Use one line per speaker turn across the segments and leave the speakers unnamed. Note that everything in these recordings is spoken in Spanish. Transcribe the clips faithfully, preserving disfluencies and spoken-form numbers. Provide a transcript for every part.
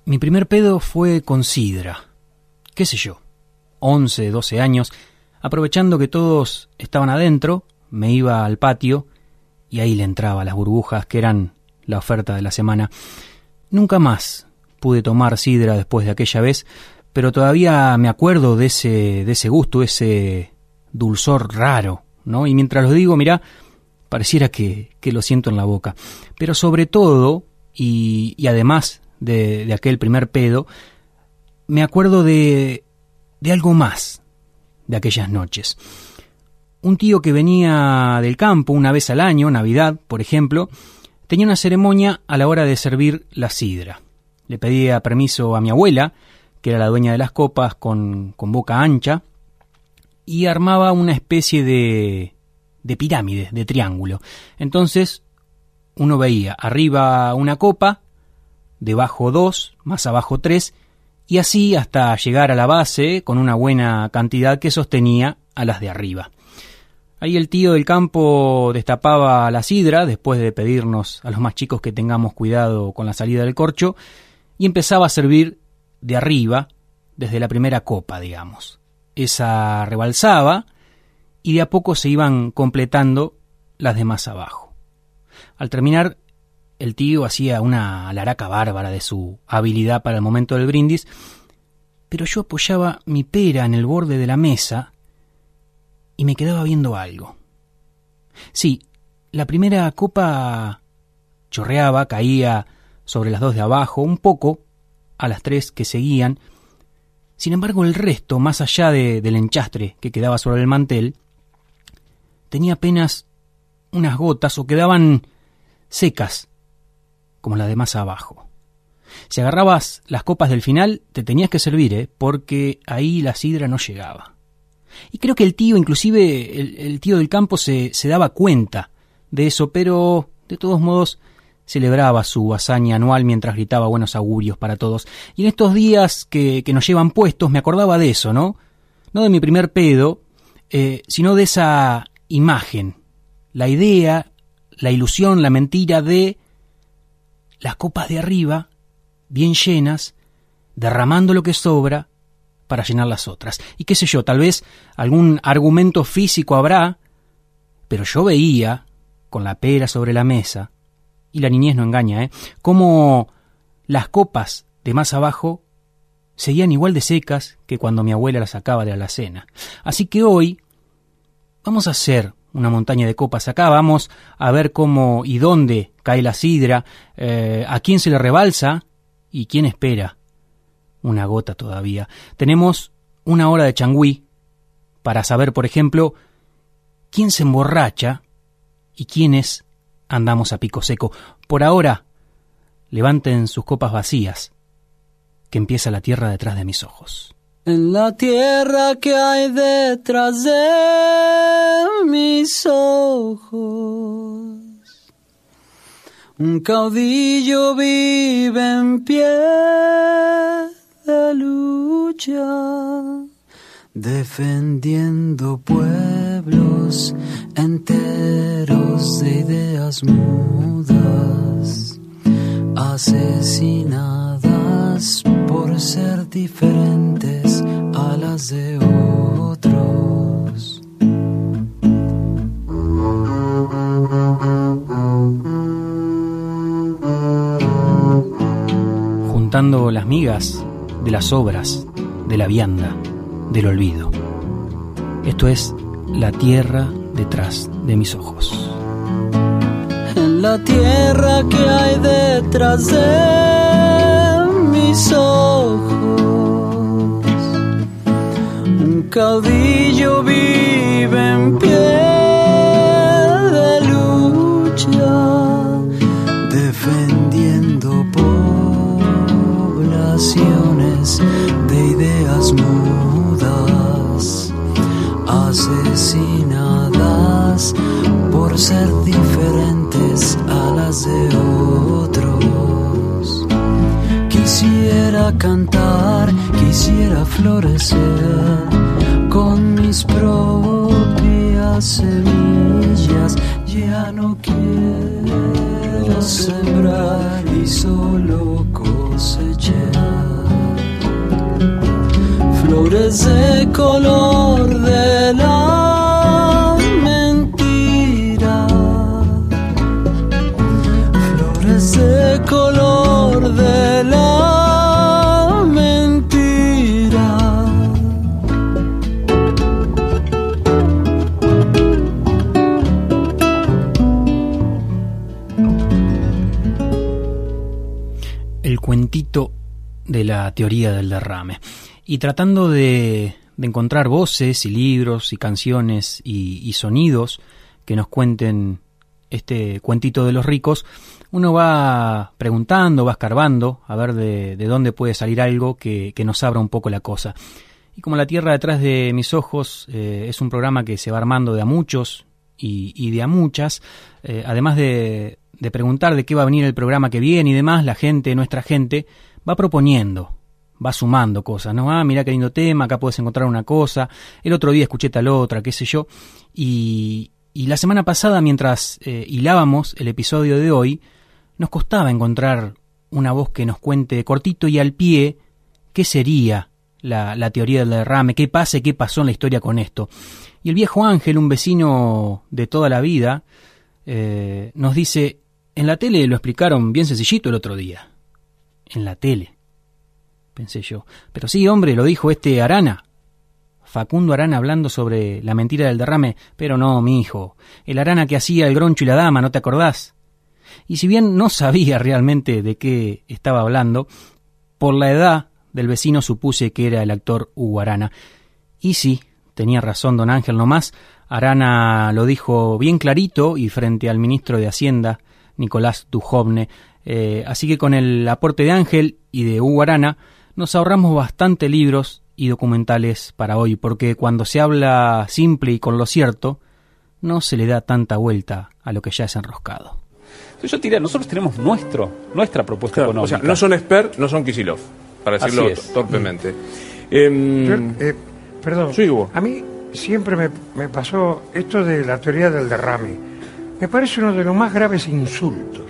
Mi primer pedo fue con sidra, qué sé yo, once, doce años, aprovechando que todos estaban adentro, me iba al patio y ahí le entraba las burbujas que eran la oferta de la semana. Nunca más pude tomar sidra después de aquella vez, pero todavía me acuerdo de ese, de ese gusto, ese dulzor raro, ¿no? Y mientras lo digo, mirá, pareciera que, que lo siento en la boca. Pero sobre todo, y, y además de, de aquel primer pedo, me acuerdo de, de algo más de aquellas noches. Un tío que venía del campo una vez al año, Navidad, por ejemplo, tenía una ceremonia a la hora de servir la sidra. Le pedía permiso a mi abuela, que era la dueña de las copas, con, con boca ancha, y armaba una especie de, de pirámide, de triángulo. Entonces, uno veía arriba una copa, debajo dos, más abajo tres, y así hasta llegar a la base con una buena cantidad que sostenía a las de arriba. Ahí el tío del campo destapaba la sidra, después de pedirnos a los más chicos que tengamos cuidado con la salida del corcho, y empezaba a servir de arriba, desde la primera copa, digamos. Esa rebalsaba, y de a poco se iban completando las de más abajo. Al terminar, el tío hacía una alaraca bárbara de su habilidad para el momento del brindis, pero yo apoyaba mi pera en el borde de la mesa y me quedaba viendo algo. Sí, la primera copa chorreaba, caía sobre las dos de abajo, un poco a las tres que seguían. Sin embargo, el resto, más allá de, del enchastre que quedaba sobre el mantel, tenía apenas unas gotas o quedaban secas, como las de más abajo. Si agarrabas las copas del final, te tenías que servir, ¿eh? Porque ahí la sidra no llegaba. Y creo que el tío, inclusive el, el tío del campo, se, se daba cuenta de eso, pero de todos modos celebraba su hazaña anual mientras gritaba buenos augurios para todos. Y en estos días que, que nos llevan puestos me acordaba de eso, ¿no? No de mi primer pedo, eh, sino de esa imagen, la idea, la ilusión, la mentira de las copas de arriba, bien llenas, derramando lo que sobra para llenar las otras. Y qué sé yo, tal vez algún argumento físico habrá, pero yo veía, con la pera sobre la mesa, y la niñez no engaña, ¿eh?, cómo las copas de más abajo seguían igual de secas que cuando mi abuela las sacaba de la alacena. Así que hoy vamos a hacer una montaña de copas acá, vamos a ver cómo y dónde cae la sidra, eh, a quién se le rebalsa y quién espera una gota todavía. Tenemos una hora de changüí para saber, por ejemplo, quién se emborracha y quiénes andamos a pico seco. Por ahora, levanten sus copas vacías, que empieza la tierra detrás de mis ojos.
En la tierra que hay detrás de mis ojos, un caudillo vive en pie de lucha, defendiendo pueblos enteros de ideas mudas, asesinadas por ser diferentes a las de otros.
Juntando las migas de las obras, de la vianda, del olvido. Esto es la tierra detrás de mis ojos.
En la tierra que hay detrás de mis ojos, un caudillo vive en pie de lucha, defendiendo poblaciones de ideas mudas, asesinadas por ser diferentes a las de otros. Quisiera cantar, quisiera florecer con mis propias semillas. Ya no quiero sembrar y solo cosechar. flores de color de la mentira, flores de color de la mentira.
El cuentito de la teoría del derrame. Y tratando de, de encontrar voces y libros y canciones y, y sonidos que nos cuenten este cuentito de los ricos, uno va preguntando, va escarbando a ver de, de dónde puede salir algo que, que nos abra un poco la cosa. Y como La Tierra detrás de mis ojos eh, es un programa que se va armando de a muchos y, y de a muchas, eh, además de, de preguntar de qué va a venir el programa que viene y demás, la gente, nuestra gente, va proponiendo, va sumando cosas, ¿no? Ah, mirá qué lindo tema, acá puedes encontrar una cosa, el otro día escuché tal otra, qué sé yo. Y, y la semana pasada, mientras eh, hilábamos el episodio de hoy, nos costaba encontrar una voz que nos cuente cortito y al pie qué sería la, la teoría del derrame, qué pasa y qué pasó en la historia con esto. Y el viejo Ángel, un vecino de toda la vida, eh, nos dice, en la tele lo explicaron bien sencillito el otro día. En la tele, pensé yo. Pero sí, hombre, lo dijo este Arana. Facundo Arana hablando sobre la mentira del derrame. Pero no, mi hijo. El Arana que hacía El Groncho y la Dama, ¿no te acordás? Y si bien no sabía realmente de qué estaba hablando, por la edad del vecino supuse que era el actor Hugo Arana. Y sí, tenía razón don Ángel nomás. Arana lo dijo bien clarito y frente al ministro de Hacienda, Nicolás Dujovne. Eh, así que con el aporte de Ángel y de Hugo Arana nos ahorramos bastante libros y documentales para hoy, porque cuando se habla simple y con lo cierto, no se le da tanta vuelta a lo que ya es enroscado.
Yo te diría, nosotros tenemos nuestro, nuestra propuesta
claro,
económica.
O sea, no son Esper, no son Kicillof, para decirlo torpemente. Eh,
Yo, eh, perdón,
sí, Hugo.
A mí siempre me, me pasó esto de la teoría del derrame. Me parece uno de los más graves insultos.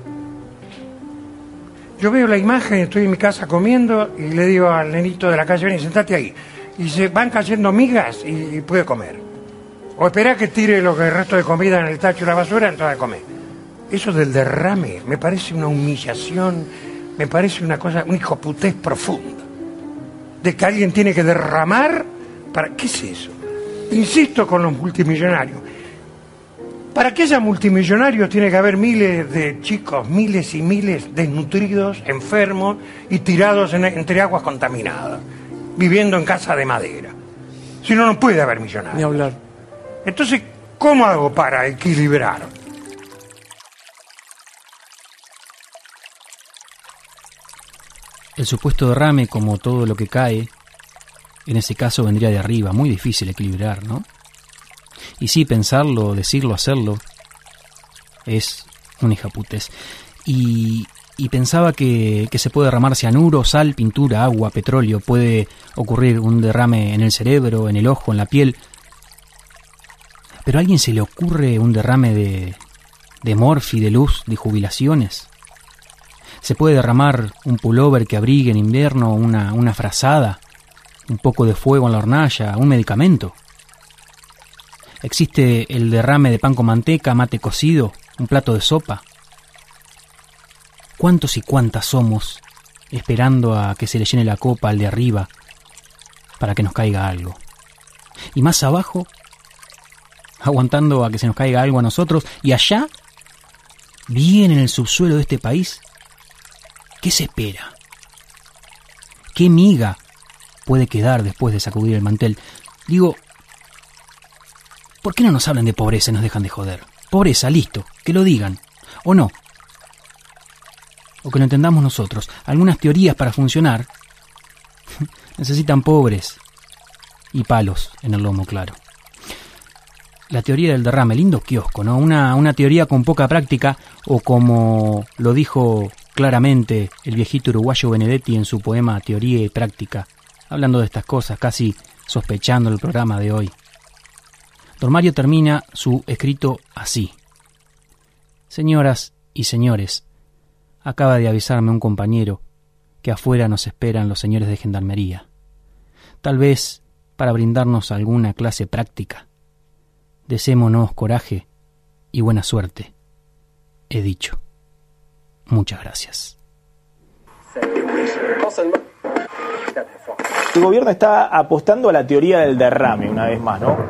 Yo veo la imagen, estoy en mi casa comiendo y le digo al nenito de la calle, ven y sentate ahí. Y se van cayendo migas y, y puede comer. O espera que tire lo que el resto de comida en el tacho de la basura, entonces come. Eso del derrame me parece una humillación, me parece una cosa, un hijoputez profunda. De que alguien tiene que derramar para... ¿Qué es eso? Insisto con los multimillonarios. Para que haya multimillonarios tiene que haber miles de chicos, miles y miles desnutridos, enfermos y tirados en, entre aguas contaminadas, viviendo en casa de madera. Si no, no puede haber millonarios.
Ni hablar.
Entonces, ¿cómo hago para equilibrar?
El supuesto derrame, como todo lo que cae, en ese caso vendría de arriba, muy difícil equilibrar, ¿no? Y sí, pensarlo, decirlo, hacerlo, es un hijaputes. Y, y pensaba que, que se puede derramar cianuro, sal, pintura, agua, petróleo, puede ocurrir un derrame en el cerebro, en el ojo, en la piel. Pero ¿a alguien se le ocurre un derrame de, de morfi, de luz, de jubilaciones? ¿Se puede derramar un pullover que abrigue en invierno, una, una frazada, un poco de fuego en la hornalla, un medicamento? ¿Existe el derrame de pan con manteca, mate cocido, un plato de sopa? ¿Cuántos y cuántas somos esperando a que se le llene la copa al de arriba para que nos caiga algo? Y más abajo, aguantando a que se nos caiga algo a nosotros, y allá, bien en el subsuelo de este país, ¿qué se espera? ¿Qué miga puede quedar después de sacudir el mantel? Digo, ¿por qué no nos hablan de pobreza y nos dejan de joder? Pobreza, listo, que lo digan, o no. O que lo entendamos nosotros. Algunas teorías para funcionar necesitan pobres y palos en el lomo, claro. La teoría del derrame, lindo kiosco, ¿no? Una, una teoría con poca práctica, o como lo dijo claramente el viejito uruguayo Benedetti en su poema Teoría y Práctica, hablando de estas cosas, casi sospechando el programa de hoy. Don Mario termina su escrito así: Señoras y señores, acaba de avisarme un compañero que afuera nos esperan los señores de Gendarmería. tal vez para brindarnos alguna clase práctica. Desémonos coraje y buena suerte. He dicho. Muchas gracias.
El gobierno está apostando a la teoría del derrame, una vez más, ¿no?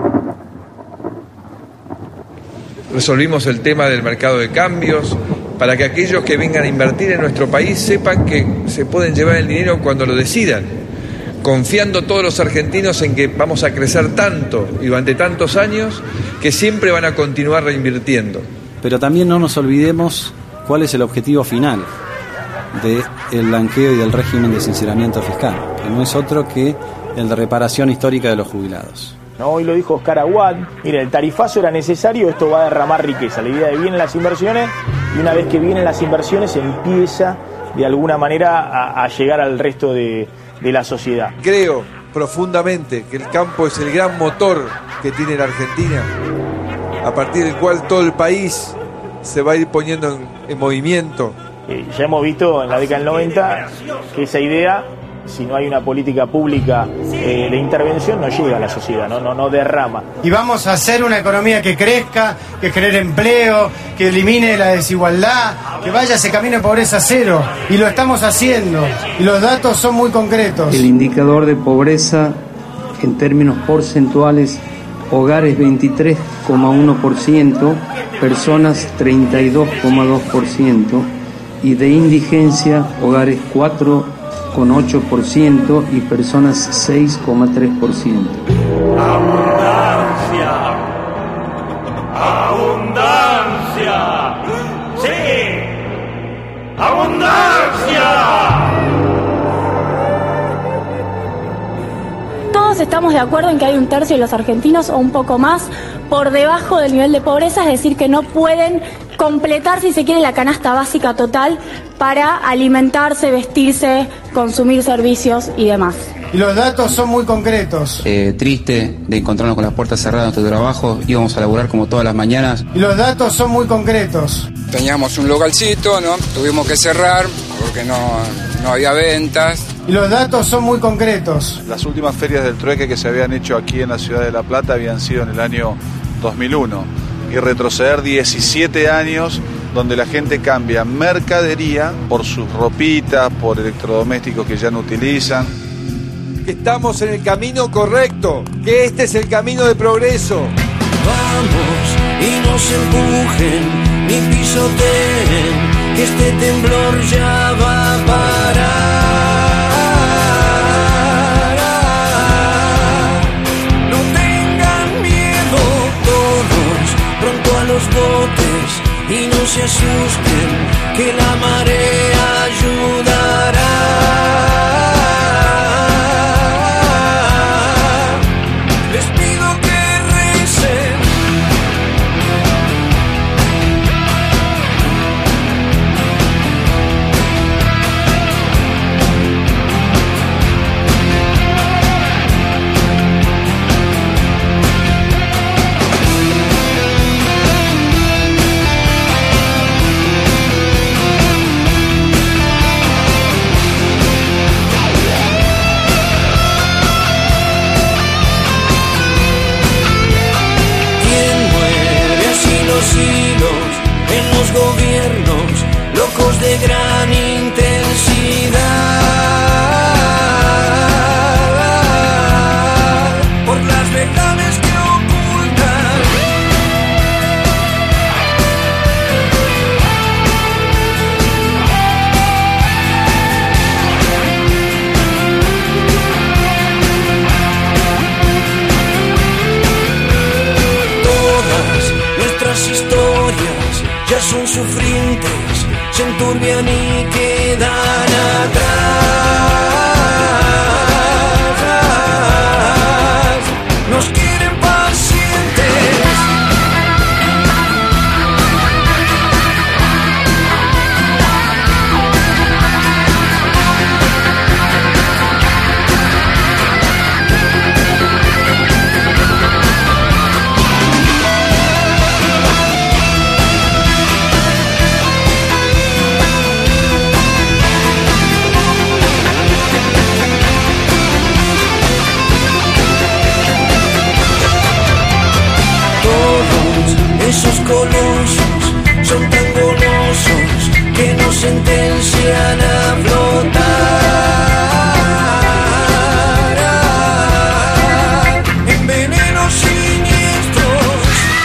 Resolvimos el tema del mercado de cambios para que aquellos que vengan a invertir en nuestro país sepan que se pueden llevar el dinero cuando lo decidan, confiando todos los argentinos en que vamos a crecer tanto y durante tantos años que siempre van a continuar reinvirtiendo.
Pero también no nos olvidemos cuál es el objetivo final del blanqueo y del régimen de sinceramiento fiscal, que no es otro que el de reparación histórica de los jubilados.
No, hoy lo dijo Oscar Aguad, mire, el tarifazo era necesario, esto va a derramar riqueza. La idea de vienen las inversiones y una vez que vienen las inversiones empieza de alguna manera a, a llegar al resto de, de la sociedad.
Creo profundamente que el campo es el gran motor que tiene la Argentina, a partir del cual todo el país se va a ir poniendo en, en movimiento.
Eh, ya hemos visto en la década del noventa que esa idea, si no hay una política pública eh, de intervención, no llega a la sociedad, no, no, no derrama.
Y vamos a hacer una economía que crezca, que genere empleo, que elimine la desigualdad, que vaya ese camino de pobreza cero. Y lo estamos haciendo. Y los datos son muy concretos.
El indicador de pobreza en términos porcentuales, hogares veintitrés coma uno por ciento, personas treinta y dos coma dos por ciento y de indigencia, hogares cuatro coma ocho por ciento y personas seis coma tres por ciento.
Abundancia, abundancia, sí, abundancia.
Todos estamos de acuerdo en que hay un tercio de los argentinos o un poco más por debajo del nivel de pobreza, es decir, que no pueden completar, si se quiere, la canasta básica total para alimentarse, vestirse, consumir servicios y demás.
Y los datos son muy concretos.
Eh, triste de encontrarnos con las puertas cerradas en nuestro trabajo, íbamos a laburar como todas las mañanas.
Y los datos son muy concretos.
Teníamos un localcito, ¿no? Tuvimos que cerrar porque no, no había ventas.
Y los datos son muy concretos.
Las últimas ferias del trueque que se habían hecho aquí en la ciudad de La Plata habían sido en el año dos mil uno. Y retroceder diecisiete años donde la gente cambia mercadería por sus ropitas, por electrodomésticos que ya no utilizan.
Que estamos en el camino correcto, que este es el camino de progreso.
Vamos y no se empujen ni pisoteen, que este temblor ya va a parar. No tengan miedo todos, pronto a los botes, y no se asusten, que la marea ayudará. En los gobiernos, locos de gran intensidad, por las verdades que ocultan. Todas nuestras historias ya son sufrientes, se enturbian y quedan atrás. Nos quieren pacientes. inercian a flotar en venenos siniestros.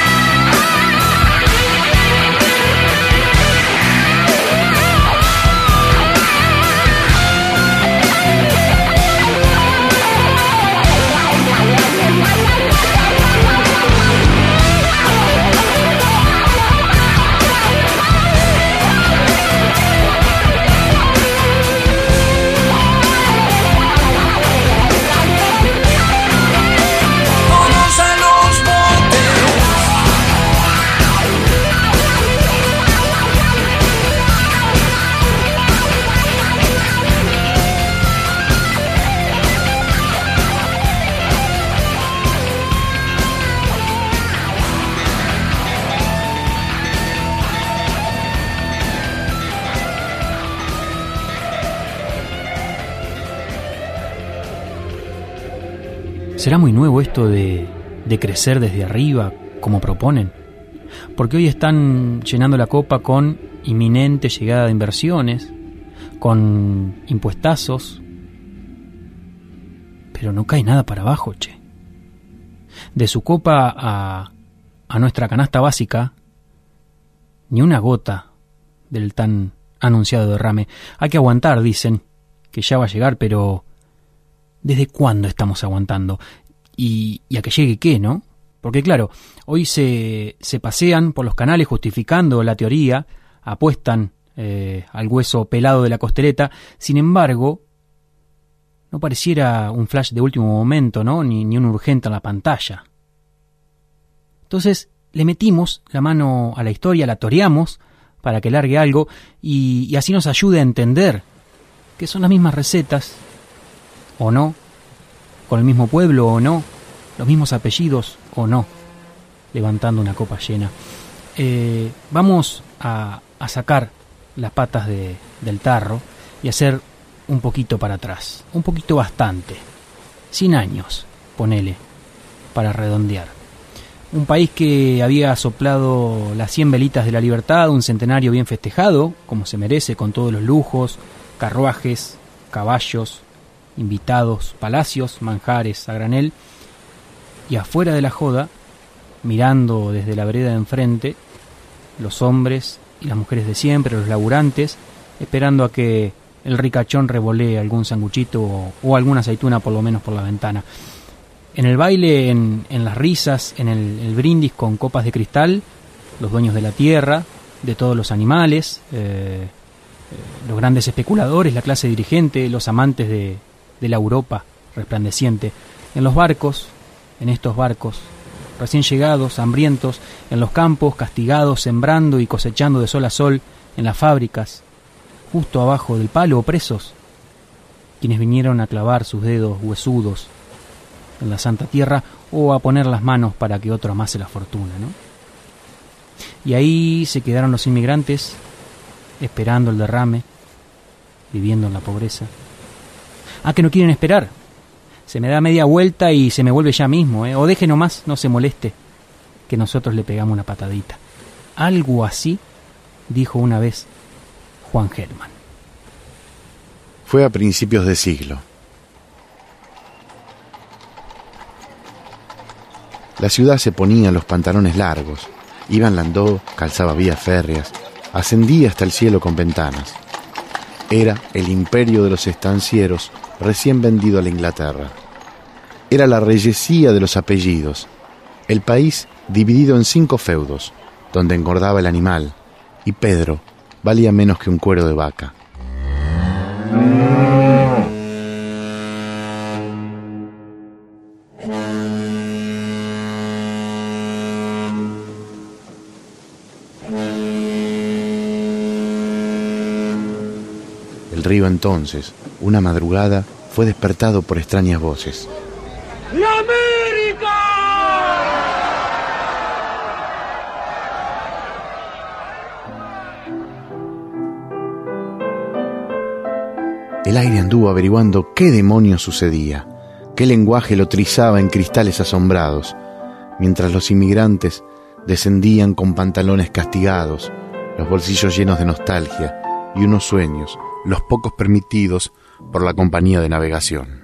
¿Será muy nuevo esto de, de crecer desde arriba, como proponen? Porque hoy están llenando la copa con inminente llegada de inversiones, con impuestazos, pero no cae nada para abajo, che. De su copa a, a nuestra canasta básica, ni una gota del tan anunciado derrame. Hay que aguantar, dicen, que ya va a llegar, pero ¿desde cuándo estamos aguantando? Y, y a que llegue qué, ¿no? Porque claro, hoy se, se pasean por los canales justificando la teoría, apuestan eh, al hueso pelado de la costeleta. Sin embargo, no pareciera un flash de último momento, ¿no? Ni, ni un urgente en la pantalla. Entonces le metimos la mano a la historia, la toreamos para que largue algo y, y así nos ayude a entender que son las mismas recetas, o no, con el mismo pueblo o no, los mismos apellidos o no, levantando una copa llena. Eh, vamos a, a sacar las patas de, del tarro y hacer un poquito para atrás, un poquito bastante, cien años, ponele, para redondear. Un país que había soplado las cien velitas de la libertad, un centenario bien festejado, como se merece, con todos los lujos, carruajes, caballos, invitados, palacios, manjares a granel, y afuera de la joda, mirando desde la vereda de enfrente, los hombres y las mujeres de siempre, los laburantes, esperando a que el ricachón revolee algún sanguchito o, o alguna aceituna por lo menos por la ventana. En el baile, en, en las risas, en el, el brindis con copas de cristal, los dueños de la tierra, de todos los animales, eh, eh, los grandes especuladores, la clase dirigente, los amantes de, de la Europa resplandeciente. En los barcos, en estos barcos, recién llegados, hambrientos, en los campos, castigados, sembrando y cosechando de sol a sol, en las fábricas, justo abajo del palo, presos, quienes vinieron a clavar sus dedos huesudos en la santa tierra o a poner las manos para que otro amase la fortuna, ¿no? Y ahí se quedaron los inmigrantes esperando el derrame, viviendo en la pobreza. Ah, que no quieren esperar. Se me da media vuelta y se me vuelve ya mismo, ¿eh? O deje nomás, no se moleste, que nosotros le pegamos una patadita. Algo así dijo una vez Juan Gelman.
Fue a principios de siglo. La ciudad se ponía los pantalones largos, iba en landó, calzaba vías férreas, ascendía hasta el cielo con ventanas. Era el imperio de los estancieros recién vendido a la Inglaterra. Era la reyesía de los apellidos, el país dividido en cinco feudos, donde engordaba el animal, y Pedro valía menos que un cuero de vaca. El río entonces, una madrugada, fue despertado por extrañas voces.
¡La América!
El aire anduvo averiguando qué demonios sucedía, qué lenguaje lo trizaba en cristales asombrados, mientras los inmigrantes descendían con pantalones castigados, los bolsillos llenos de nostalgia y unos sueños, los pocos permitidos por la compañía de navegación.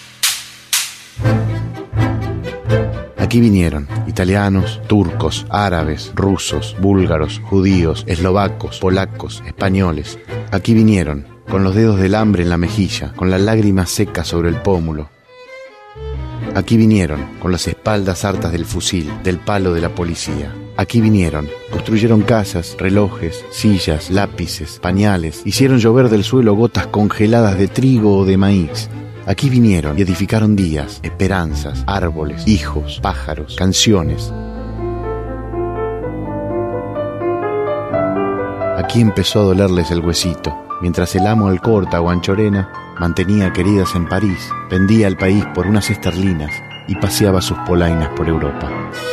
Aquí vinieron italianos, turcos, árabes, rusos, búlgaros, judíos, eslovacos, polacos, españoles. Aquí vinieron, con los dedos del hambre en la mejilla, con la lágrima seca sobre el pómulo. Aquí vinieron, con las espaldas hartas del fusil, del palo de la policía. Aquí vinieron, construyeron casas, relojes, sillas, lápices, pañales, hicieron llover del suelo gotas congeladas de trigo o de maíz. Aquí vinieron y edificaron días, esperanzas, árboles, hijos, pájaros, canciones. Aquí empezó a dolerles el huesito, mientras el amo Alcorta o Anchorena mantenía queridas en París, vendía el país por unas esterlinas y paseaba sus polainas por Europa.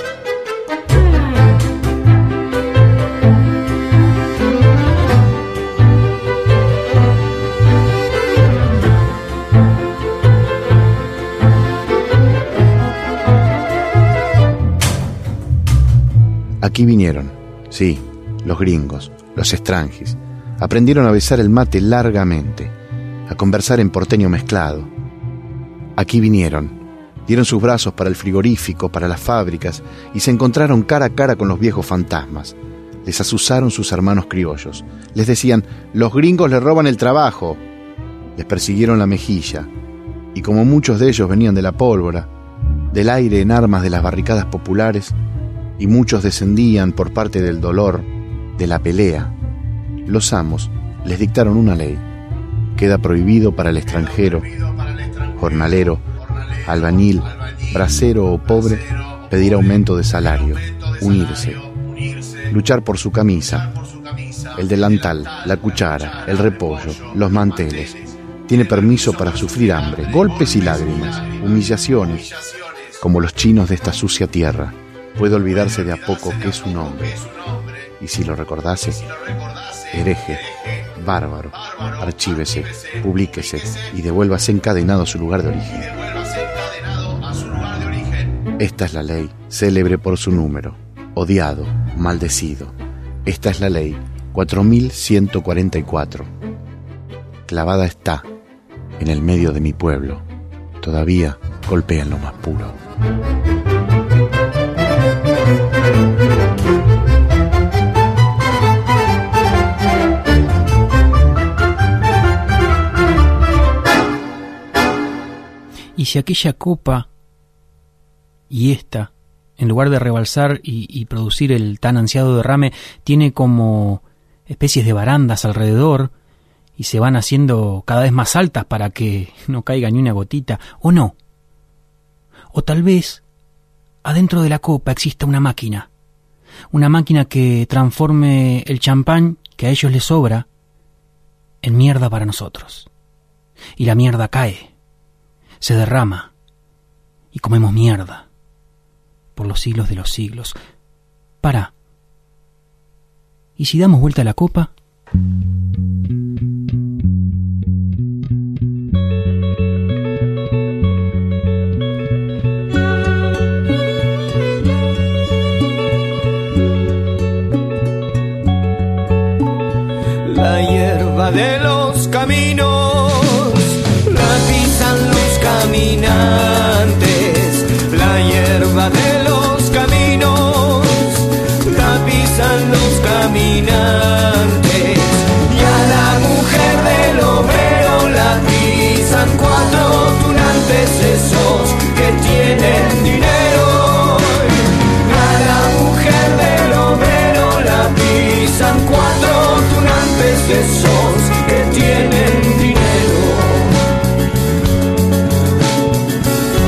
Aquí vinieron, sí, los gringos, los extranjis. Aprendieron a besar el mate largamente, a conversar en porteño mezclado. Aquí vinieron, dieron sus brazos para el frigorífico, para las fábricas, y se encontraron cara a cara con los viejos fantasmas. Les azuzaron sus hermanos criollos. Les decían, los gringos le roban el trabajo. Les persiguieron la mejilla, y como muchos de ellos venían de la pólvora, del aire en armas de las barricadas populares, y muchos descendían por parte del dolor, de la pelea, los amos les dictaron una ley. Queda prohibido para el extranjero, jornalero, albañil, bracero o pobre pedir aumento de salario, unirse, luchar por su camisa, el delantal, la cuchara, el repollo, los manteles. Tiene permiso para sufrir hambre, golpes y lágrimas, humillaciones, como los chinos de esta sucia tierra. Puede olvidarse de a poco que es un hombre, y si lo recordase, hereje, bárbaro, archívese, publíquese y devuélvase encadenado a su lugar de origen. Esta es la ley, célebre por su número, odiado, maldecido. Esta es la ley cuatro mil ciento cuarenta y cuatro. Clavada está en el medio de mi pueblo. Todavía golpea en lo más puro.
Y si aquella copa y esta, en lugar de rebalsar y, y producir el tan ansiado derrame, tiene como especies de barandas alrededor y se van haciendo cada vez más altas para que no caiga ni una gotita, o no. O tal vez adentro de la copa exista una máquina, una máquina que transforme el champán que a ellos les sobra en mierda para nosotros. Y la mierda cae, se derrama y comemos mierda por los siglos de los siglos. Para. ¿Y si damos vuelta a la copa?
La hierba de los caminos la pisan los caminantes. La hierba de los caminos la pisan los caminantes. Y a la mujer del obrero la pisan cuatro tunantes esos que tienen dinero. A la mujer del obrero la pisan cuatro tunantes esos que tienen dinero.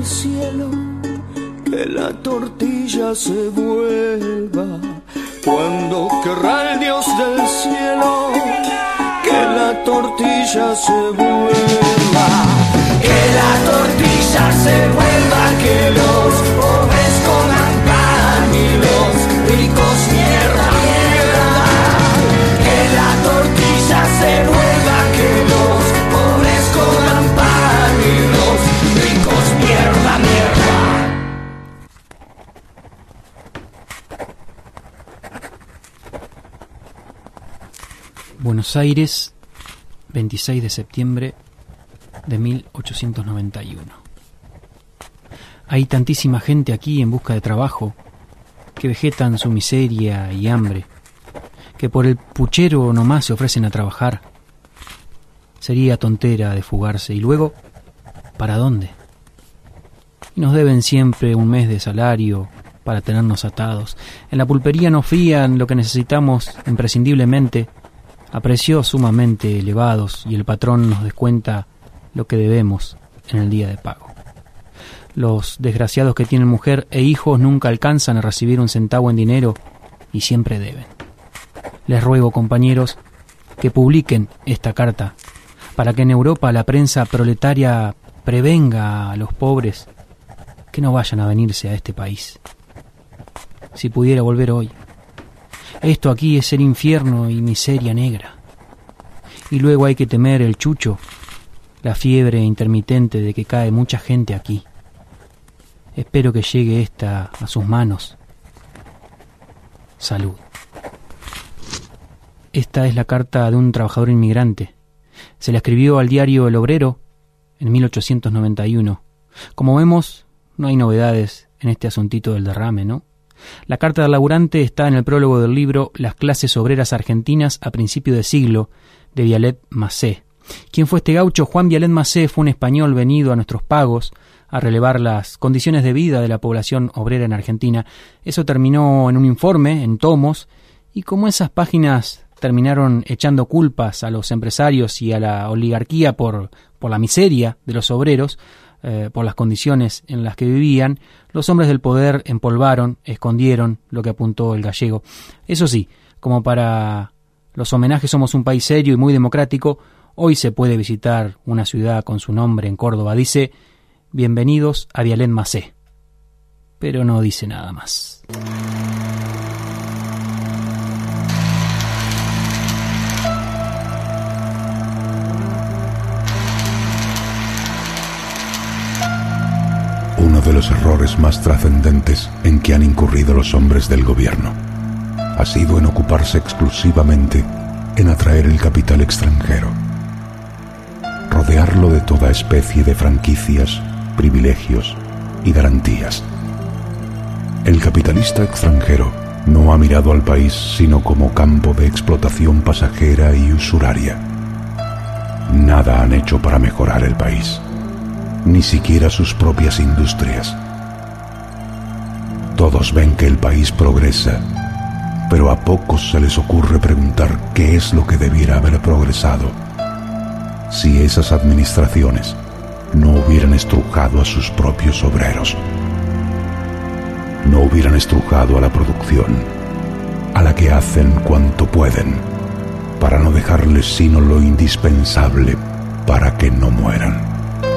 del cielo, que la tortilla se vuelva. Cuando querrá el Dios del cielo, que la tortilla se vuelva. Que la tortilla se vuelva, que los pobres coman pan y los ricos mierda, mierda. Que la tortilla se vuelva, que los pobres coman pan y los ricos mierda, mierda.
Buenos Aires, veintiséis de septiembre de mil ochocientos noventa y uno. Hay tantísima gente aquí en busca de trabajo que vegetan su miseria y hambre, que por el puchero nomás se ofrecen a trabajar. Sería tontera de fugarse. Y luego, ¿para dónde? Y nos deben siempre un mes de salario para tenernos atados. En la pulpería nos fían lo que necesitamos imprescindiblemente a precios sumamente elevados, y el patrón nos descuenta lo que debemos en el día de pago. Los desgraciados que tienen mujer e hijos nunca alcanzan a recibir un centavo en dinero y siempre deben. Les ruego, compañeros, que publiquen esta carta para que en Europa la prensa proletaria prevenga a los pobres que no vayan a venirse a este país. Si pudiera volver hoy. Esto aquí es el infierno y miseria negra. Y luego hay que temer el chucho, la fiebre intermitente de que cae mucha gente aquí. Espero que llegue esta a sus manos. Salud. Esta es la carta de un trabajador inmigrante. Se la escribió al diario El Obrero en mil ochocientos noventa y uno. Como vemos, no hay novedades en este asuntito del derrame, ¿no? La carta del laburante está en el prólogo del libro Las clases obreras argentinas a principio de siglo, de Vialet Macé. ¿Quién fue este gaucho? Juan Vialet Macé fue un español venido a nuestros pagos a relevar las condiciones de vida de la población obrera en Argentina. Eso terminó en un informe, en tomos, y como esas páginas terminaron echando culpas a los empresarios y a la oligarquía por, por la miseria de los obreros, eh, por las condiciones en las que vivían, los hombres del poder empolvaron, escondieron lo que apuntó el gallego. Eso sí, como para los homenajes somos un país serio y muy democrático, hoy se puede visitar una ciudad con su nombre en Córdoba. Dice: bienvenidos a Vialet Macé. Pero no dice nada más.
Uno de los errores más trascendentes en que han incurrido los hombres del gobierno ha sido en ocuparse exclusivamente en atraer el capital extranjero, rodearlo de toda especie de franquicias, privilegios y garantías. El capitalista extranjero no ha mirado al país sino como campo de explotación pasajera y usuraria. Nada han hecho para mejorar el país, ni siquiera sus propias industrias. Todos ven que el país progresa, pero a pocos se les ocurre preguntar qué es lo que debiera haber progresado si esas administraciones no hubieran estrujado a sus propios obreros, no hubieran estrujado a la producción, a la que hacen cuanto pueden, para no dejarles sino lo indispensable para que no mueran.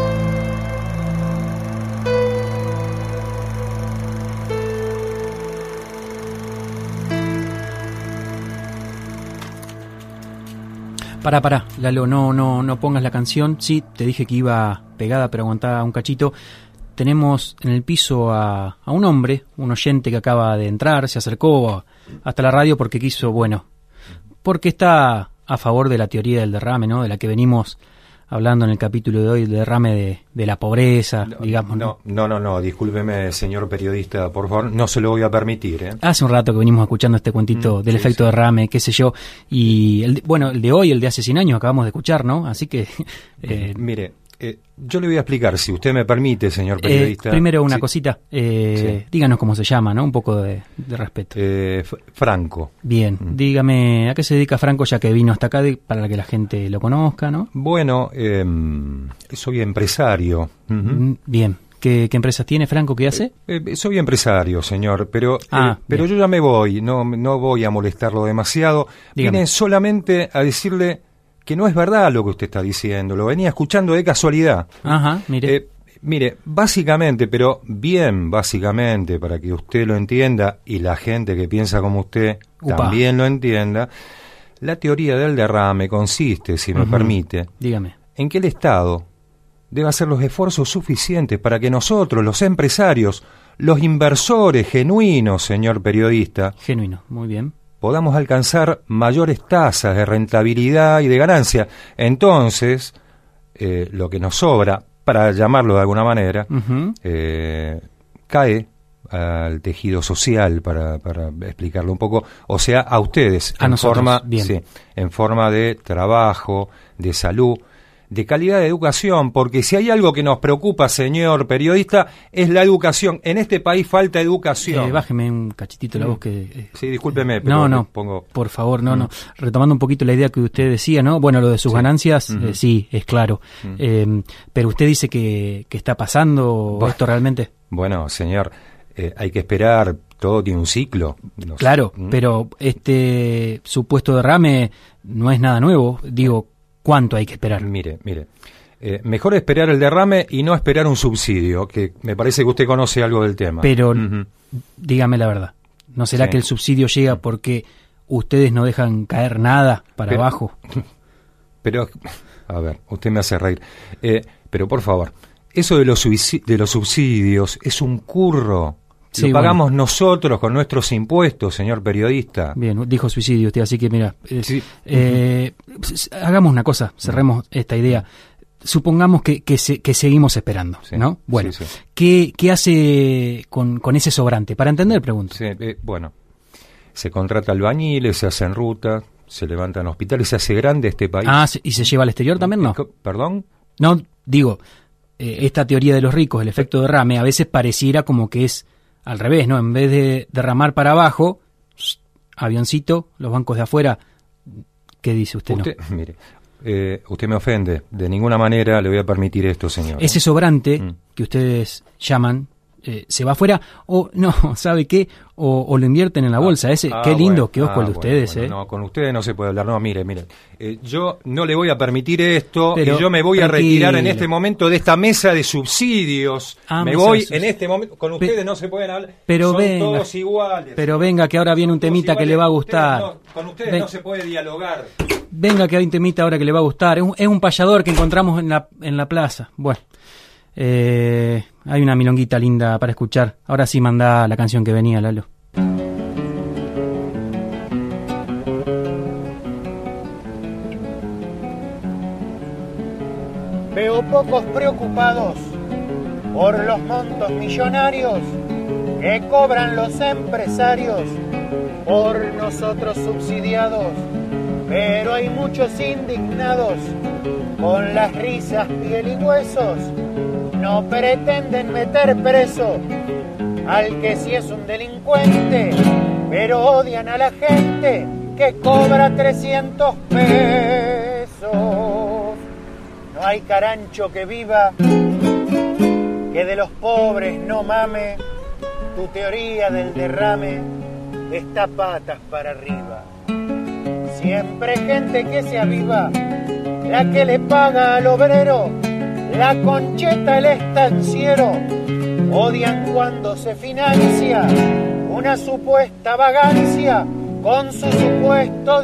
Pará, pará, Lalo, no, no, no pongas la canción. Sí, te dije que iba pegada, pero aguantá un cachito. Tenemos en el piso a, a un hombre, un oyente que acaba de entrar, se acercó hasta la radio porque quiso, bueno, porque está a favor de la teoría del derrame, ¿no? De la que venimos hablando en el capítulo de hoy, el derrame de, de la pobreza,
no,
digamos.
No, no, no, no, discúlpeme, señor periodista, por favor, no se lo voy a permitir, ¿eh?
Hace un rato que venimos escuchando este cuentito mm, del sí, efecto sí. derrame, qué sé yo, y el, bueno, el de hoy, el de hace cien años, acabamos de escuchar, ¿no? Así que...
Eh, Mire... Eh, yo le voy a explicar, si usted me permite, señor periodista.
Eh, primero una
sí.
cosita, eh, sí. díganos cómo se llama, ¿no? Un poco de, de respeto.
Eh, Franco.
Bien, mm. dígame, ¿a qué se dedica Franco ya que vino hasta acá de, para que la gente lo conozca, ¿no?
Bueno, eh, soy empresario. Uh-huh.
Bien, ¿Qué, qué empresas tiene, Franco? ¿Qué hace?
Eh, eh, soy empresario, señor, pero,
ah,
eh, pero yo ya me voy, no, no voy a molestarlo demasiado.
Dígame.
Vine solamente a decirle que no es verdad lo que usted está diciendo, lo venía escuchando de casualidad.
Ajá, mire.
Eh, mire, básicamente, pero bien básicamente, para que usted lo entienda y la gente que piensa como usted
Upa.
también lo entienda, la teoría del derrame consiste, si me
uh-huh.
permite,
Dígame.
en que el Estado debe hacer los esfuerzos suficientes para que nosotros, los empresarios, los inversores genuinos, señor periodista,
genuino, muy bien,
podamos alcanzar mayores tasas de rentabilidad y de ganancia. Entonces, eh, lo que nos sobra, para llamarlo de alguna manera,
uh-huh.
eh, cae al tejido social, para, para explicarlo un poco, o sea, a ustedes,
a
en
nosotros,
forma,
bien.
Sí, en forma de trabajo, de salud, de calidad de educación, porque si hay algo que nos preocupa, señor periodista, es la educación. En este país falta educación.
Eh, bájeme un cachitito la voz que... Eh,
sí, discúlpeme, pero
no, no,
pongo...
por favor, no, mm. no. Retomando un poquito la idea que usted decía, ¿no? Bueno, lo de sus sí. ganancias, uh-huh. eh, sí, es claro. Uh-huh. Eh, pero usted dice que, que está pasando bueno, esto realmente...
Bueno, señor, eh, hay que esperar, todo tiene un ciclo.
No claro, sé. Pero este supuesto derrame no es nada nuevo, digo... ¿Cuánto hay que esperar?
Mire, mire, eh, mejor esperar el derrame y no esperar un subsidio, que me parece que usted conoce algo del tema.
Pero, uh-huh. dígame la verdad, ¿no será sí. que el subsidio llega porque ustedes no dejan caer nada para
pero,
abajo?
Pero, a ver, usted me hace reír. Eh, pero, por favor, eso de los, de los subsidios es un curro.
Sí,
lo pagamos
bueno.
nosotros con nuestros impuestos, señor periodista.
Bien, dijo suicidio usted, así que mira, eh,
sí.
eh, uh-huh. hagamos una cosa, cerremos esta idea. Supongamos que, que, se, que seguimos esperando,
sí.
¿no? Bueno,
sí, sí.
¿qué, qué hace con, con ese sobrante? Para entender, pregunto.
Sí, eh, bueno, se contrata albañiles, se hacen rutas, se levantan hospitales, se hace grande este país.
Ah, ¿y se lleva al exterior también, no?
¿Perdón?
No, digo, eh, esta teoría de los ricos, el efecto derrame, a veces pareciera como que es al revés, ¿no? En vez de derramar para abajo, avioncito, los bancos de afuera, ¿qué dice usted?
Usted,
no?
Mire, eh, usted me ofende. De ninguna manera le voy a permitir esto, señor.
Ese sobrante
mm.
que ustedes llaman, eh, ¿se va afuera? O no, ¿sabe qué? O, o lo invierten en la bolsa. Ese,
ah,
qué lindo,
bueno,
qué ojo
ah,
el de ustedes,
bueno,
¿eh?
No, con ustedes no se puede hablar. No, mire, mire. Eh, yo no le voy a permitir esto
Pero,
y yo me voy
tranquilo.
a retirar en este momento de esta mesa de subsidios.
Ah,
me voy
subsidios.
en este momento. Con ustedes Pe- no se pueden hablar.
Pero
Son
venga,
todos iguales.
Pero venga, que ahora viene un temita
iguales.
que le va a gustar.
Ustedes no, con ustedes
Ven.
no se puede dialogar.
Venga, que hay un temita ahora que le va a gustar. Es un, es un payador que encontramos en la, en la plaza. Bueno, eh, hay una milonguita linda para escuchar. Ahora sí manda la canción que venía, Lalo.
Veo pocos preocupados por los montos millonarios que cobran los empresarios por nosotros subsidiados, pero hay muchos indignados con las risas, piel y huesos. No pretenden meter preso al que sí es un delincuente, pero odian a la gente que cobra trescientos pesos. No hay carancho que viva, que de los pobres no mame. Tu teoría del derrame está patas para arriba. Siempre gente que se aviva, la que le paga al obrero, la concheta, el estanciero. Odian cuando se financia una supuesta vagancia con su supuesto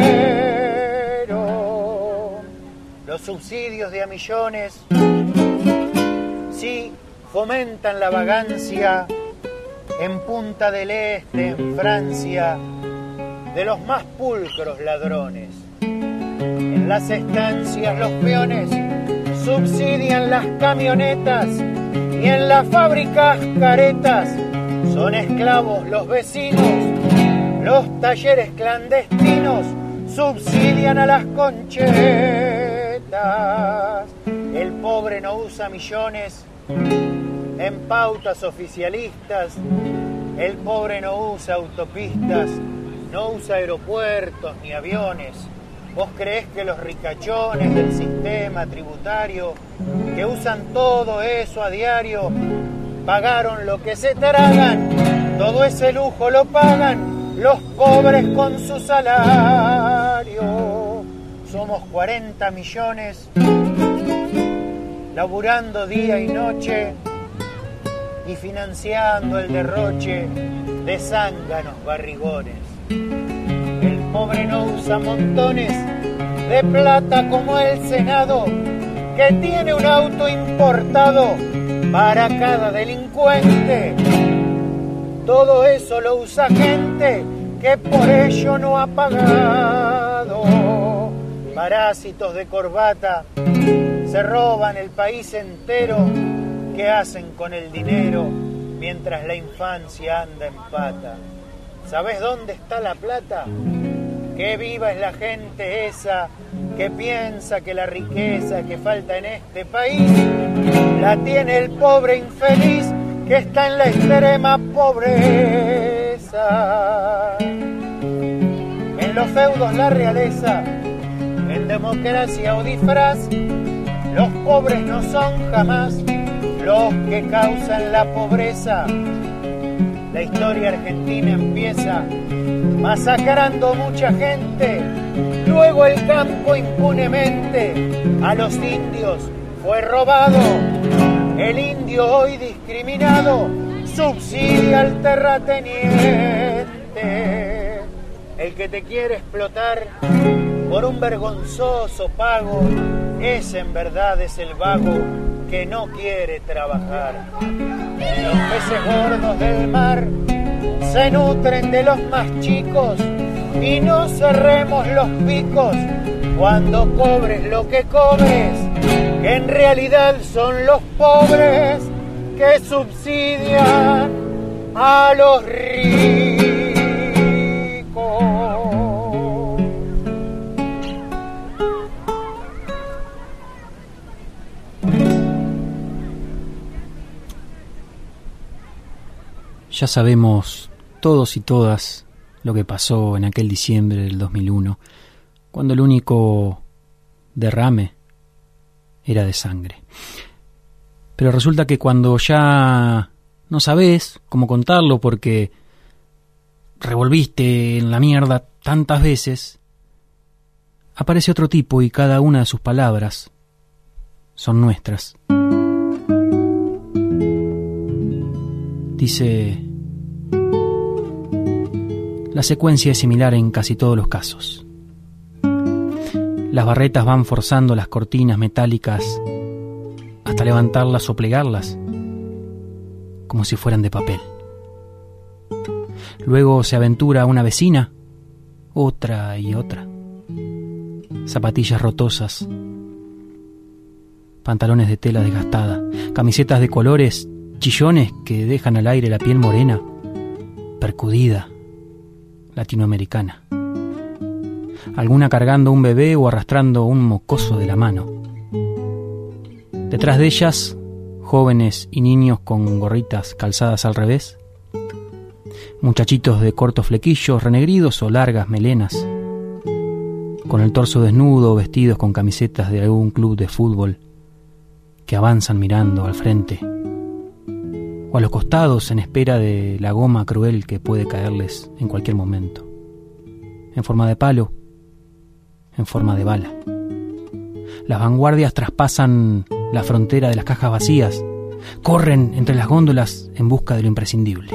dinero. Los subsidios de a millones sí fomentan la vagancia en Punta del Este, en Francia, de los más pulcros ladrones. En las estancias los peones subsidian las camionetas y en las fábricas caretas son esclavos los vecinos. Los talleres clandestinos subsidian a las conchetas. El pobre no usa millones en pautas oficialistas. El pobre no usa autopistas, no usa aeropuertos ni aviones. ¿Vos creés que los ricachones del sistema tributario, que usan todo eso a diario, pagaron lo que se tragan? Todo ese lujo lo pagan los pobres con su salario. Somos cuarenta millones laburando día y noche y financiando el derroche de zánganos barrigones. El pobre no usa montones de plata como el Senado, que tiene un auto importado para cada delincuente. Todo eso lo usa gente que por ello no ha pagado. Parásitos de corbata se roban el país entero. ¿Qué hacen con el dinero mientras la infancia anda en pata? ¿Sabés dónde está la plata? Qué viva es la gente esa que piensa que la riqueza que falta en este país la tiene el pobre infeliz que está en la extrema pobreza. En los feudos la realeza, en democracia o disfraz, los pobres no son jamás los que causan la pobreza. La historia argentina empieza masacrando mucha gente, luego el campo impunemente a los indios fue robado. El indio hoy discriminado subsidia al terrateniente. El que te quiere explotar por un vergonzoso pago, ese en verdad es el vago que no quiere trabajar. Los peces gordos del mar se nutren de los más chicos y no cerremos los picos cuando cobres lo que cobres, que en realidad son los pobres que subsidian a los ricos.
Ya sabemos todos y todas lo que pasó en aquel diciembre del dos mil uno, cuando el único derrame era de sangre. Pero resulta que cuando ya no sabés cómo contarlo porque revolviste en la mierda tantas veces, aparece otro tipo y cada una de sus palabras son nuestras. Dice: la secuencia es similar en casi todos los casos. Las barretas van forzando las cortinas metálicas hasta levantarlas o plegarlas, como si fueran de papel. Luego se aventura una vecina, otra y otra. Zapatillas rotosas, pantalones de tela desgastada, camisetas de colores, chillones que dejan al aire la piel morena, percudida, latinoamericana. Alguna cargando un bebé o arrastrando un mocoso de la mano. Detrás de ellas, jóvenes y niños con gorritas calzadas al revés, muchachitos de cortos flequillos renegridos o largas melenas, con el torso desnudo, vestidos con camisetas de algún club de fútbol, que avanzan mirando al frente o a los costados en espera de la goma cruel que puede caerles en cualquier momento, en forma de palo, en forma de bala. Las vanguardias traspasan la frontera de las cajas vacías, corren entre las góndolas en busca de lo imprescindible.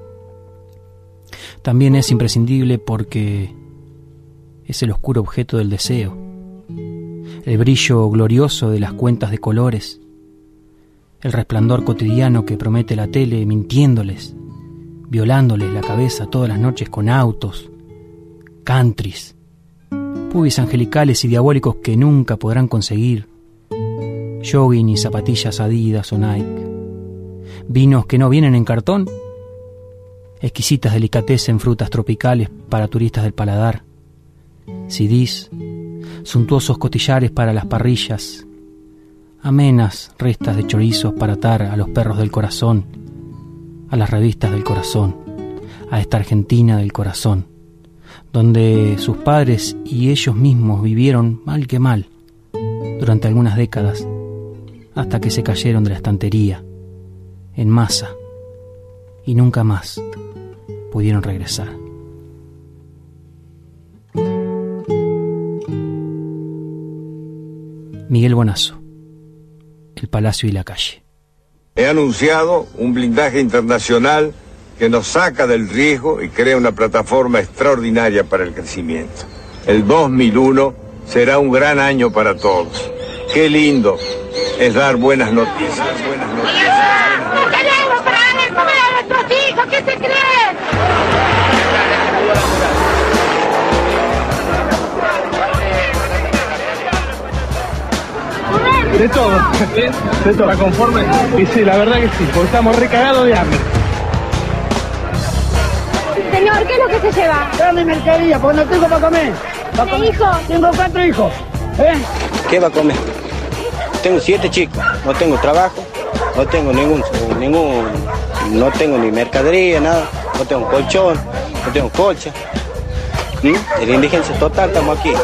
También es imprescindible porque es el oscuro objeto del deseo, el brillo glorioso de las cuentas de colores, el resplandor cotidiano que promete la tele mintiéndoles, violándoles la cabeza todas las noches con autos, countries, pubis angelicales y diabólicos que nunca podrán conseguir, jogging y zapatillas Adidas o Nike, vinos que no vienen en cartón, exquisitas delicatessen en frutas tropicales para turistas del paladar, C Ds, suntuosos costillares para las parrillas, amenas restas de chorizos para atar a los perros del corazón, a las revistas del corazón, a esta Argentina del corazón, donde sus padres y ellos mismos vivieron mal que mal durante algunas décadas, hasta que se cayeron de la estantería en masa y nunca más pudieron regresar. Miguel Bonazo, El Palacio y la Calle.
He anunciado un blindaje internacional que nos saca del riesgo y crea una plataforma extraordinaria para el crecimiento. El dos mil uno será un gran año para todos. Qué lindo es dar buenas noticias. Buenas noticias.
¡No queremos para darle comer a nuestros hijos! ¿Qué se creen?
De todo, ¿eh? De todo. ¿Está conforme? Y sí, la verdad que sí, porque estamos recagados de hambre.
Señor, ¿qué es lo que se lleva?
Dame mercadería, porque no tengo para comer. ¿Para
¿Qué hijo?
Tengo cuatro hijos. ¿Eh?
¿Qué va a comer? Tengo siete chicos, no tengo trabajo, no tengo ningún, ningún, no tengo ni mercadería, nada, no tengo colchón, no tengo colcha. ¿Mm? En la indigencia total estamos aquí.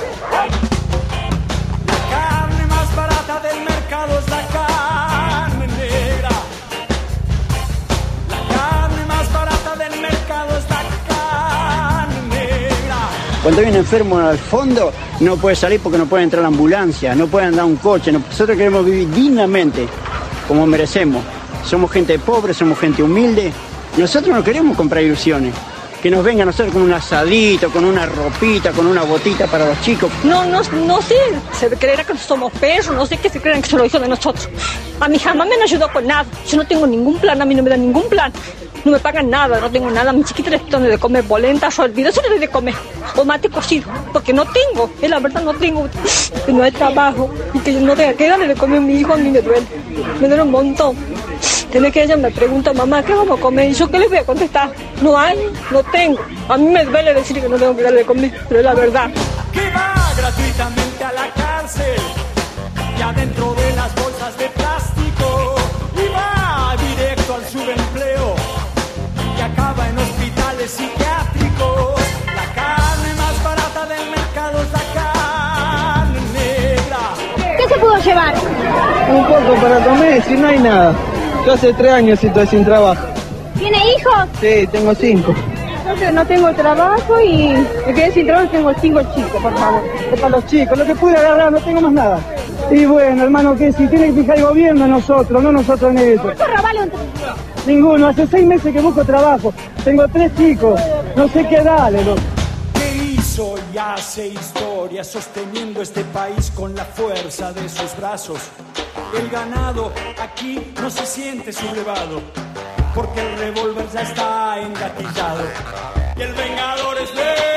Cuando hay un enfermo al fondo, no puede salir porque no puede entrar la ambulancia, no puede andar un coche. Nosotros queremos vivir dignamente, como merecemos. Somos gente pobre, somos gente humilde. Nosotros no queremos comprar ilusiones. Que nos vengan a nosotros con un asadito, con una ropita, con una botita para los chicos.
No, no, no sé, se creerá que somos perros, no sé qué se creen que son los hijos de nosotros. A mí jamás me han ayudado con nada. Yo no tengo ningún plan, a mí no me dan ningún plan. No me pagan nada, no tengo nada. A mi chiquita le estoy dando de comer polenta, yo olvido, eso le doy de comer. O mate cocido, porque no tengo, es la verdad, no tengo. Que no hay trabajo y que yo no tenga que darle de comer a mi hijo, a mí me duele. Me duele un montón. Tiene que ella me pregunta, mamá, ¿qué vamos a comer? Y yo, ¿qué les voy a contestar? No hay, no tengo. A mí me duele decir que no tengo que darle de comer, pero es la verdad.
Que va gratuitamente a la cárcel y adentro de las bolsas de plástico y va directo al subempleo y acaba en hospitales psiquiátricos. La carne más barata del mercado es la carne negra.
¿Qué se pudo llevar?
Un poco para comer, si no hay nada. Yo hace tres años estoy sin trabajo.
¿Tiene hijos?
Sí, tengo cinco.
Yo no tengo trabajo y me quedé sin trabajo y tengo cinco chicos, por favor.
Es para los chicos, lo que pude agarrar, no tengo más nada. Y bueno, hermano, que si tiene que fijar el gobierno nosotros, no nosotros en eso.
¿Cuánto robale un
Ninguno, hace seis meses que busco trabajo. Tengo tres chicos, no sé qué darle. ¿No?
¿Qué hizo y hace historia sosteniendo este país con la fuerza de sus brazos? El ganado aquí no se siente sublevado porque el revólver ya está engatillado y el vengador es de...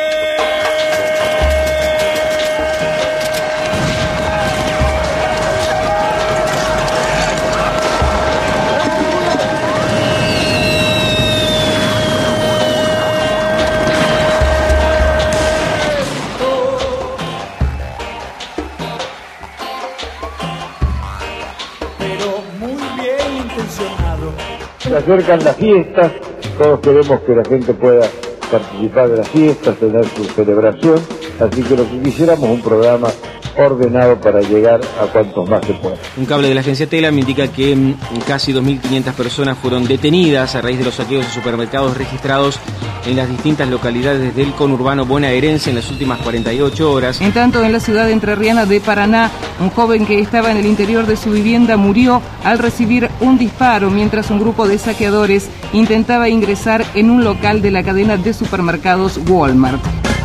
Se acercan las fiestas, todos queremos que la gente pueda participar de las fiestas, tener su celebración, así que lo que quisiéramos un programa ordenado para llegar a cuantos más se pueda.
Un cable de la agencia Telam indica que mm, casi dos mil quinientas personas fueron detenidas a raíz de los saqueos de supermercados registrados en las distintas localidades del conurbano bonaerense en las últimas cuarenta y ocho horas.
En tanto, en la ciudad entrerriana de Paraná, un joven que estaba en el interior de su vivienda murió al recibir un disparo mientras un grupo de saqueadores intentaba ingresar en un local de la cadena de supermercados Walmart.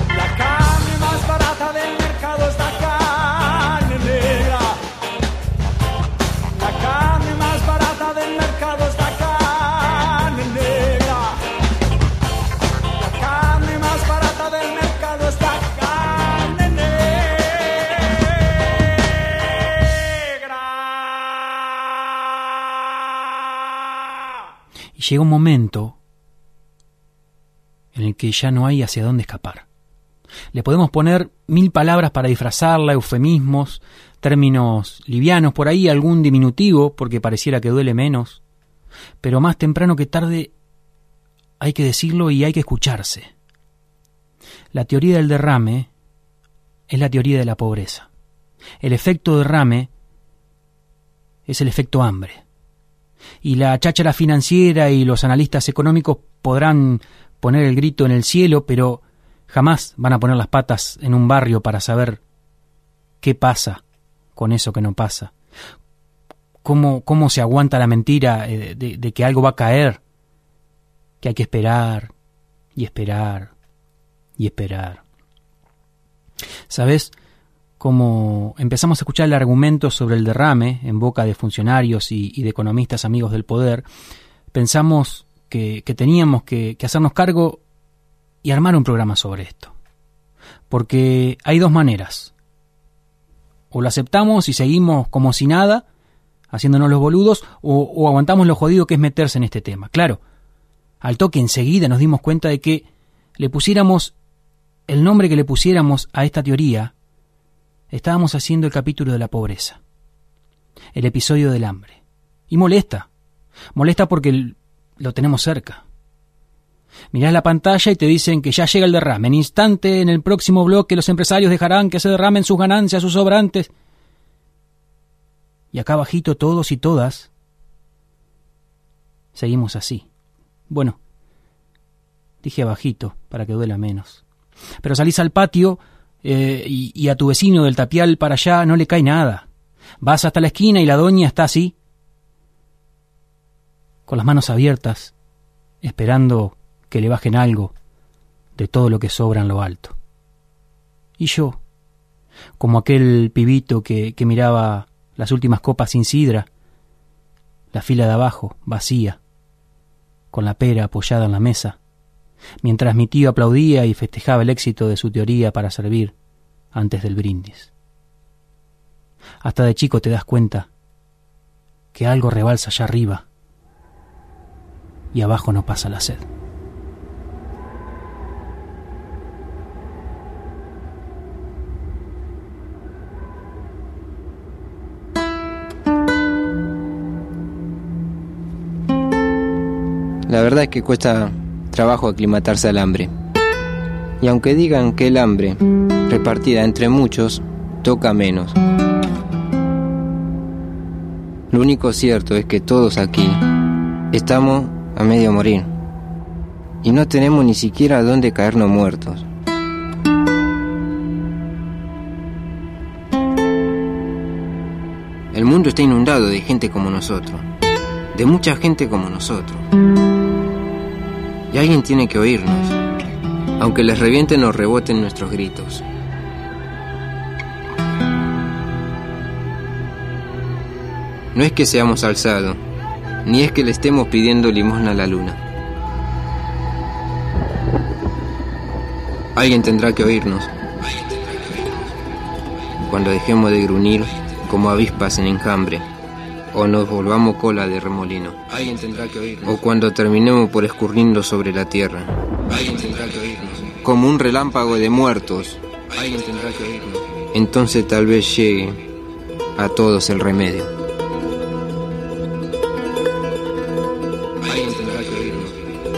Llega un momento en el que ya no hay hacia dónde escapar. Le podemos poner mil palabras para disfrazarla, eufemismos, términos livianos, por ahí algún diminutivo porque pareciera que duele menos, pero más temprano que tarde hay que decirlo y hay que escucharse. La teoría del derrame es la teoría de la pobreza. El efecto derrame es el efecto hambre. Y la cháchara financiera y los analistas económicos podrán poner el grito en el cielo, pero jamás van a poner las patas en un barrio para saber qué pasa con eso que no pasa. Cómo, cómo se aguanta la mentira de, de, de que algo va a caer, que hay que esperar y esperar y esperar. ¿Sabes? Como empezamos a escuchar el argumento sobre el derrame en boca de funcionarios y, y de economistas amigos del poder, pensamos que, que teníamos que, que hacernos cargo y armar un programa sobre esto. Porque hay dos maneras. O lo aceptamos y seguimos como si nada, haciéndonos los boludos, o, o aguantamos lo jodido que es meterse en este tema. Claro, al toque enseguida nos dimos cuenta de que le pusiéramos el nombre que le pusiéramos a esta teoría, estábamos haciendo el capítulo de la pobreza, el episodio del hambre. Y molesta, molesta porque lo tenemos cerca. Mirás la pantalla y te dicen que ya llega el derrame. En instante, en el próximo bloque, los empresarios dejarán que se derramen sus ganancias, sus sobrantes. Y acá bajito todos y todas seguimos así. Bueno, dije bajito para que duela menos. Pero salís al patio eh, y, y a tu vecino del tapial para allá no le cae nada. Vas hasta la esquina y la doña está así, con las manos abiertas, esperando que le bajen algo de todo lo que sobra en lo alto. Y yo, como aquel pibito que, que miraba las últimas copas sin sidra, la fila de abajo, vacía, con la pera apoyada en la mesa, mientras mi tío aplaudía y festejaba el éxito de su teoría para servir antes del brindis. Hasta de chico te das cuenta que algo rebalsa allá arriba y abajo no pasa la sed.
La verdad es que cuesta trabajo aclimatarse al hambre. Y aunque digan que el hambre, repartida entre muchos, toca menos, lo único cierto es que todos aquí estamos a medio morir. Y no tenemos ni siquiera dónde caernos muertos. El mundo está inundado de gente como nosotros. De mucha gente como nosotros. Y alguien tiene que oírnos, aunque les revienten o reboten nuestros gritos. No es que seamos alzados, ni es que le estemos pidiendo limosna a la luna. Alguien tendrá que oírnos, cuando dejemos de gruñir como avispas en enjambre, o nos volvamos cola de remolino. Alguien tendrá que oírnos. O cuando terminemos por escurriendo sobre la tierra. Alguien tendrá que oírnos. Como un relámpago de muertos. Alguien tendrá que oírnos. Entonces tal vez llegue a todos el remedio. Alguien tendrá que oírnos.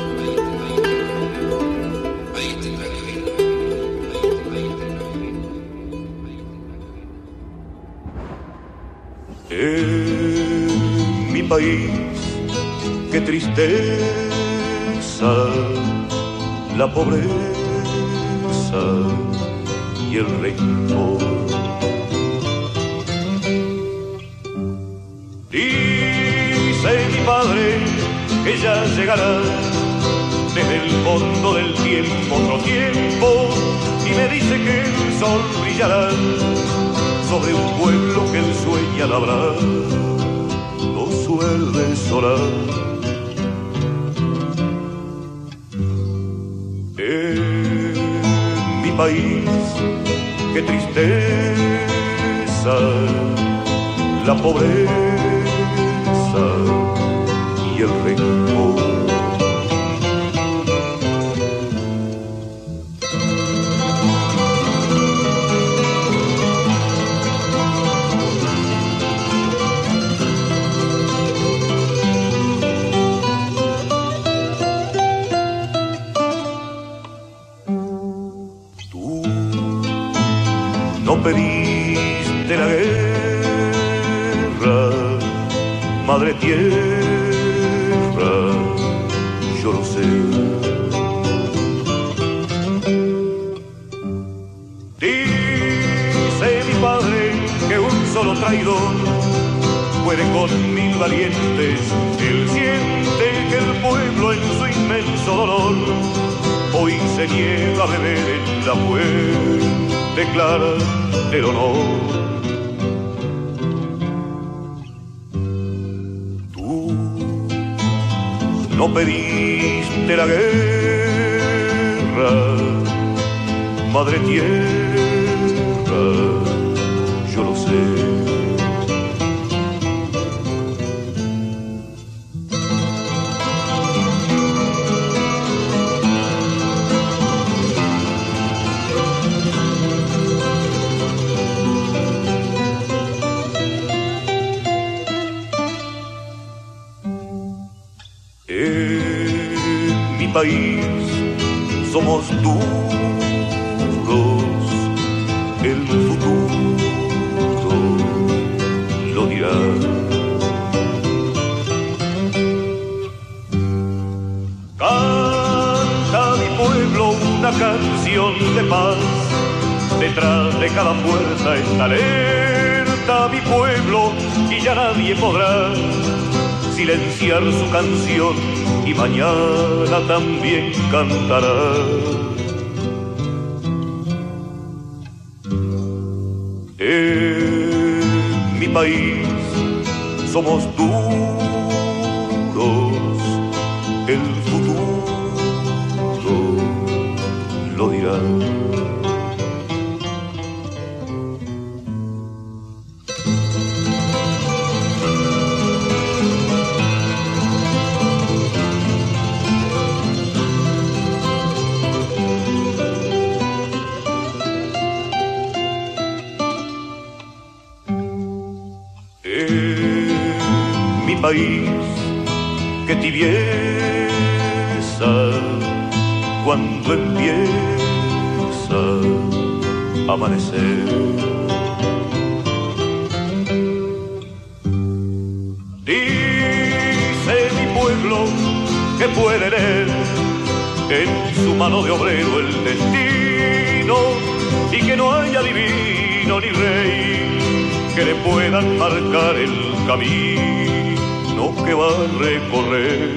Alguien tendrá que oírnos.
En mi país, qué tristeza, la pobreza y el rencor. Dice mi padre que ya llegará desde el fondo del tiempo otro tiempo, y me dice que el sol brillará sobre un pueblo que él sueña labrar, los verdes solar. En mi país, qué tristeza, la pobreza y el rencor.
no pediste la guerra, madre tierra, yo lo sé. Dice mi padre que un solo traidor puede con mil valientes. Él siente que el pueblo en su inmenso dolor hoy se niega a beber en la fuente clara del honor. Tú no pediste la guerra, madre tierra, yo lo sé. País somos duros, el futuro lo dirá. Canta mi pueblo una canción de paz, detrás de cada puerta está alerta mi pueblo y ya nadie podrá silenciar su canción y mañana también cantará. En mi país somos duros, el futuro lo dirá. País, que tibieza cuando empieza a amanecer. Dice mi pueblo que puede leer en su mano de obrero el destino y que no haya divino ni rey que le puedan marcar el camino que va a recorrer.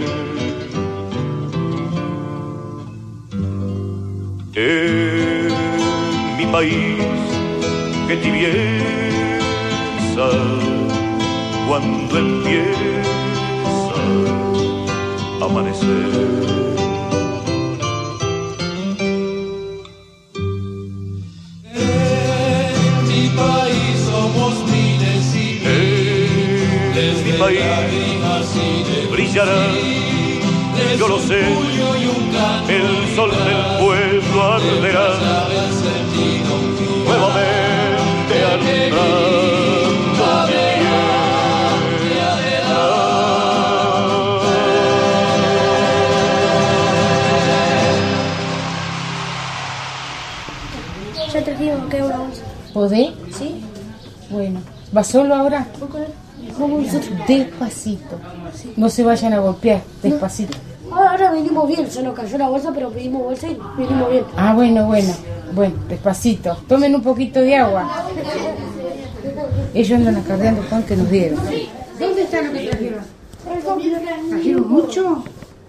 En mi país, que tibieza cuando empieza a amanecer. Brillará, yo lo sé, el sol del pueblo arderá, nuevamente alumbrando mi
tierra. Ya trajimos acá una bolsa.
¿Podés?
Sí.
Bueno, ¿vas solo ahora?
Vamos nosotros.
Despacito. Sí. No se vayan a golpear, despacito.
Ahora, ahora venimos bien, se nos cayó la bolsa, pero pedimos bolsa y venimos bien.
Ah, bueno, bueno. Bueno, despacito. Tomen un poquito de agua. Ellos andan acarreando pan que nos dieron.
¿Dónde está lo que trajeron?
¿Trajeron mucho?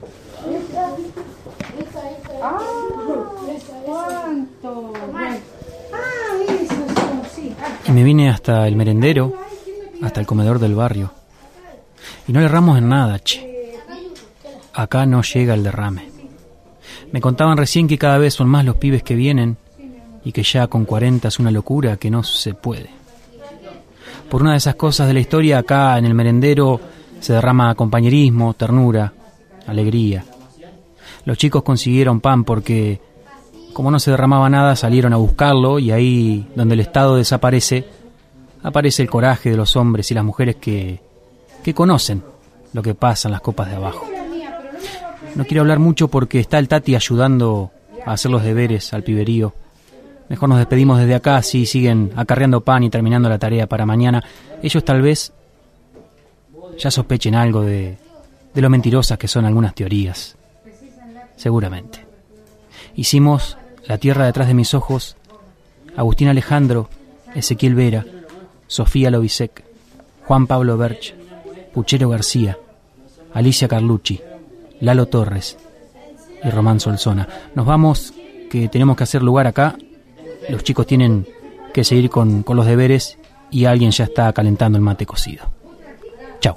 Ah,
¿cuánto?
Ah, eso, sí.
Y me vine hasta el merendero, hasta el comedor del barrio. Y no le erramos en nada, che. Acá no llega el derrame. Me contaban recién que cada vez son más los pibes que vienen y que ya con cuarenta es una locura que no se puede. Por una de esas cosas de la historia, acá en el merendero se derrama compañerismo, ternura, alegría. Los chicos consiguieron pan porque, como no se derramaba nada, salieron a buscarlo y ahí, donde el Estado desaparece, aparece el coraje de los hombres y las mujeres que, que conocen lo que pasa en las copas de abajo. No quiero hablar mucho porque está el Tati ayudando a hacer los deberes al piberío, Mejor nos despedimos desde acá, si siguen acarreando pan y terminando la tarea para mañana. Ellos tal vez ya sospechen algo de, de lo mentirosas que son algunas teorías. Seguramente. Hicimos La tierra detrás de mis ojos, Agustín Alejandro, Ezequiel Vera, Sofía Lobisek, Juan Pablo Berch, Puchero García, Alicia Carlucci, Lalo Torres y Román Solsona. Nos vamos, que tenemos que hacer lugar acá. Los chicos tienen que seguir con, con los deberes y alguien ya está calentando el mate cocido. Chao.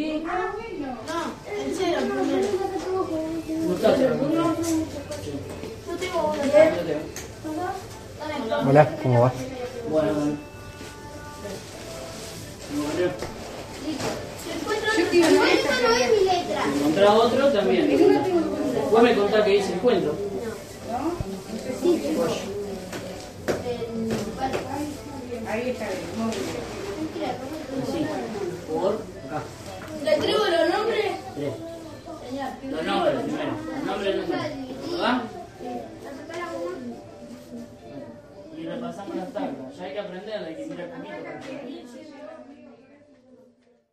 Hola, ¿cómo vas?
Bueno,
Esta no es mi letra.
encontrá otro también. Vos me contás que dice el cuento.
Sí,
Ahí está bien, muy bien.
Sí. Por acá.
¿Le escribo los nombres?
Tres. Los nombres primero. Los nombres del número. ¿Verdad? Y repasamos las tablas. Ya hay que aprender, hay que mirar poquito.